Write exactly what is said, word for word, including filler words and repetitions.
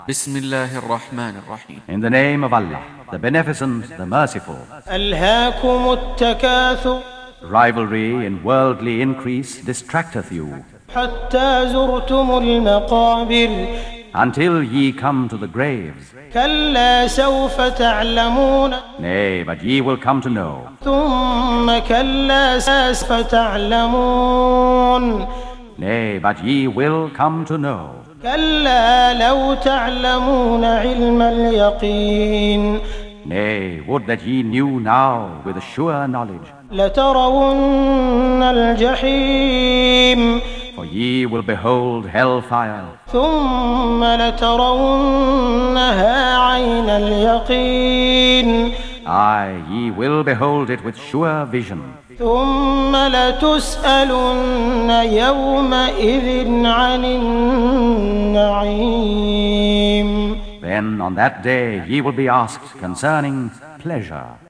Bismillahir Rahmanir Rahim. In the name of Allah, the Beneficent, the Merciful. ألهاكم التكاثر Rivalry in worldly increase distracteth you, حتى زرتم المقابر until ye come to the graves. كلا سوف تعلمون Nay, but ye will come to know. ثم كلا سوف تعلمون Nay, but ye will come to know. كلا لو تعلمون علم اليقين Nay, would that ye knew now with sure knowledge. لترون الجحيم For ye will behold hellfire, ثم لترونها عين اليقين aye, ye will behold it with sure vision. ثم لتسألن يومئذ عن النعيم Then on that day ye will be asked concerning pleasure.